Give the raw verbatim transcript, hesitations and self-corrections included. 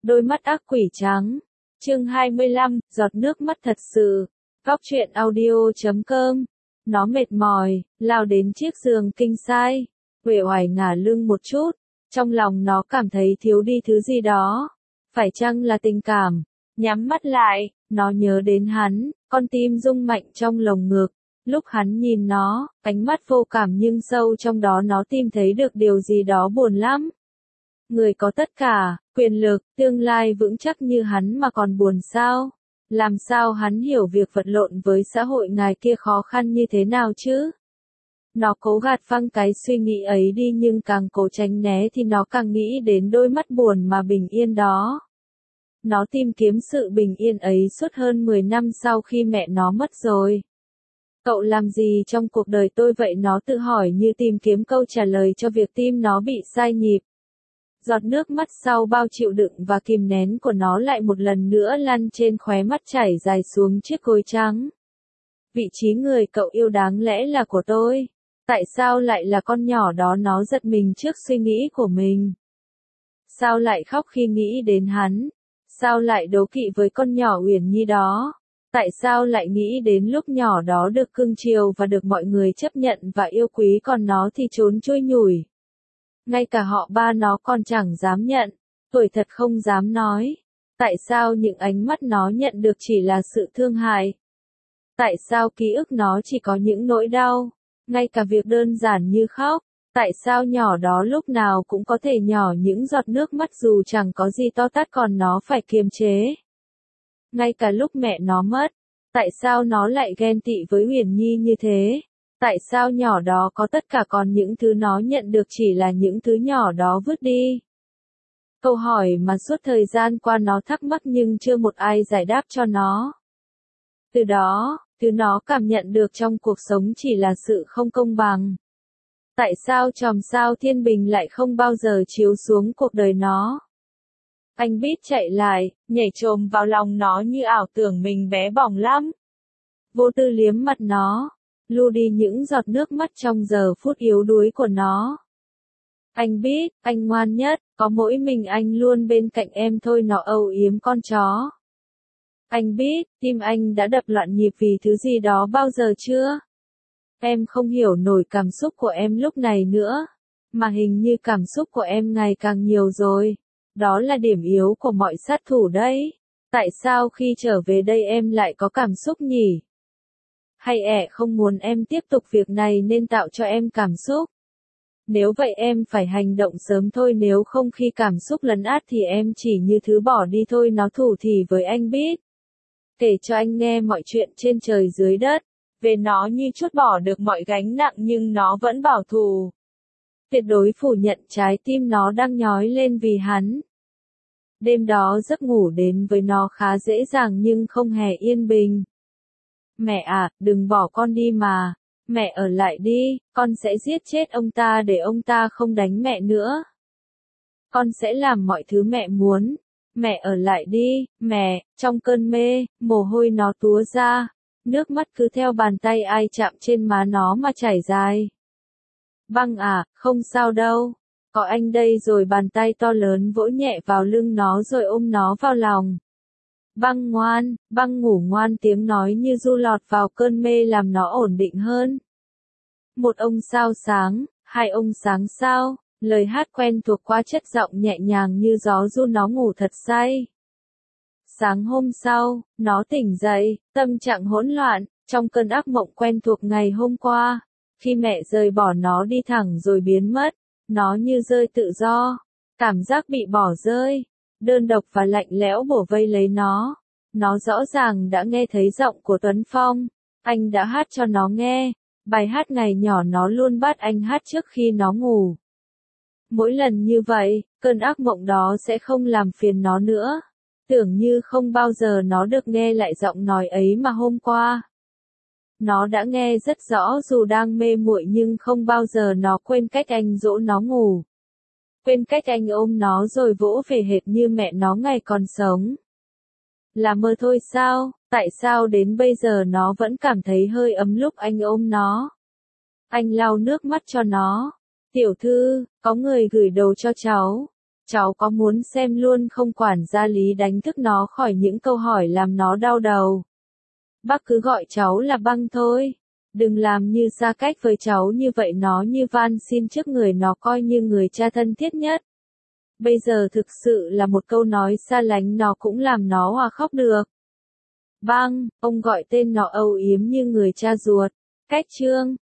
đôi mắt ác quỷ trắng. Chương hai mươi lăm, giọt nước mắt thật sự. Góc truyện audio chấm com. Nó mệt mỏi, lao đến chiếc giường kinh sai, uể oải ngả lưng một chút, trong lòng nó cảm thấy thiếu đi thứ gì đó. Phải chăng là tình cảm? Nhắm mắt lại, nó nhớ đến hắn, con tim rung mạnh trong lồng ngực. Lúc hắn nhìn nó, ánh mắt vô cảm nhưng sâu trong đó nó tìm thấy được điều gì đó buồn lắm. Người có tất cả, quyền lực, tương lai vững chắc như hắn mà còn buồn sao? Làm sao hắn hiểu việc vật lộn với xã hội ngày kia khó khăn như thế nào chứ? Nó cố gạt phăng cái suy nghĩ ấy đi nhưng càng cố tránh né thì nó càng nghĩ đến đôi mắt buồn mà bình yên đó. Nó tìm kiếm sự bình yên ấy suốt hơn mười năm sau khi mẹ nó mất rồi. Cậu làm gì trong cuộc đời tôi vậy? Nó tự hỏi như tìm kiếm câu trả lời cho việc tim nó bị sai nhịp. Giọt nước mắt sau bao chịu đựng và kìm nén của nó lại một lần nữa lăn trên khóe mắt chảy dài xuống chiếc gối trắng. Vị trí người cậu yêu đáng lẽ là của tôi. Tại sao lại là con nhỏ đó? Nó giật mình trước suy nghĩ của mình. Sao lại khóc khi nghĩ đến hắn? Sao lại đố kỵ với con nhỏ Uyển Nhi đó? Tại sao lại nghĩ đến lúc nhỏ đó được cưng chiều và được mọi người chấp nhận và yêu quý còn nó thì trốn chui nhủi? Ngay cả họ ba nó còn chẳng dám nhận, tuổi thật không dám nói. Tại sao những ánh mắt nó nhận được chỉ là sự thương hại? Tại sao ký ức nó chỉ có những nỗi đau? Ngay cả việc đơn giản như khóc, tại sao nhỏ đó lúc nào cũng có thể nhỏ những giọt nước mắt dù chẳng có gì to tát còn nó phải kiềm chế? Ngay cả lúc mẹ nó mất, tại sao nó lại ghen tị với Uyển Nhi như thế? Tại sao nhỏ đó có tất cả còn những thứ nó nhận được chỉ là những thứ nhỏ đó vứt đi? Câu hỏi mà suốt thời gian qua nó thắc mắc nhưng chưa một ai giải đáp cho nó. Từ đó, thứ nó cảm nhận được trong cuộc sống chỉ là sự không công bằng. Tại sao chòm sao thiên bình lại không bao giờ chiếu xuống cuộc đời nó? Anh Bít chạy lại, nhảy chồm vào lòng nó như ảo tưởng mình bé bỏng lắm. Vô tư liếm mặt nó, lu đi những giọt nước mắt trong giờ phút yếu đuối của nó. Anh Bít, anh ngoan nhất, có mỗi mình anh luôn bên cạnh em thôi. Nó âu yếm con chó. Anh Bít, tim anh đã đập loạn nhịp vì thứ gì đó bao giờ chưa? Em không hiểu nổi cảm xúc của em lúc này nữa, mà hình như cảm xúc của em ngày càng nhiều rồi. Đó là điểm yếu của mọi sát thủ đấy. Tại sao khi trở về đây em lại có cảm xúc nhỉ? Hay ẹ không muốn em tiếp tục việc này nên tạo cho em cảm xúc? Nếu vậy em phải hành động sớm thôi, nếu không khi cảm xúc lấn át thì em chỉ như thứ bỏ đi thôi. Nó thủ thỉ với anh Bít. Kể cho anh nghe mọi chuyện trên trời dưới đất. Về nó như trút bỏ được mọi gánh nặng nhưng nó vẫn bảo thủ. Tuyệt đối phủ nhận trái tim nó đang nhói lên vì hắn. Đêm đó giấc ngủ đến với nó khá dễ dàng nhưng không hề yên bình. Mẹ à, đừng bỏ con đi mà. Mẹ ở lại đi, con sẽ giết chết ông ta để ông ta không đánh mẹ nữa. Con sẽ làm mọi thứ mẹ muốn. Mẹ ở lại đi, mẹ. Trong cơn mê, mồ hôi nó túa ra. Nước mắt cứ theo bàn tay ai chạm trên má nó mà chảy dài. Băng à, không sao đâu. Có anh đây rồi. Bàn tay to lớn vỗ nhẹ vào lưng nó rồi ôm nó vào lòng. Băng ngoan, băng ngủ ngoan. Tiếng nói như ru lọt vào cơn mê làm nó ổn định hơn. Một ông sao sáng, hai ông sáng sao. Lời hát quen thuộc qua chất giọng nhẹ nhàng như gió ru nó ngủ thật say. Sáng hôm sau, nó tỉnh dậy, tâm trạng hỗn loạn, trong cơn ác mộng quen thuộc ngày hôm qua. Khi mẹ rời bỏ nó đi thẳng rồi biến mất, nó như rơi tự do. Cảm giác bị bỏ rơi, đơn độc và lạnh lẽo bủa vây lấy nó. Nó rõ ràng đã nghe thấy giọng của Tuấn Phong. Anh đã hát cho nó nghe. Bài hát ngày nhỏ nó luôn bắt anh hát trước khi nó ngủ. Mỗi lần như vậy, cơn ác mộng đó sẽ không làm phiền nó nữa. Tưởng như không bao giờ nó được nghe lại giọng nói ấy mà hôm qua. Nó đã nghe rất rõ dù đang mê muội nhưng không bao giờ nó quên cách anh dỗ nó ngủ. Quên cách anh ôm nó rồi vỗ về hệt như mẹ nó ngày còn sống. Là mơ thôi sao? Tại sao đến bây giờ nó vẫn cảm thấy hơi ấm lúc anh ôm nó? Anh lau nước mắt cho nó. Tiểu thư, có người gửi đồ cho cháu. Cháu có muốn xem luôn không? Quản gia Lý đánh thức nó khỏi những câu hỏi làm nó đau đầu. Bác cứ gọi cháu là Băng thôi. Đừng làm như xa cách với cháu như vậy, nó như van xin trước người nó, coi như người cha thân thiết nhất. Bây giờ thực sự là một câu nói xa lánh nó cũng làm nó hòa khóc được. Băng, ông gọi tên nó âu yếm như người cha ruột. Cách chương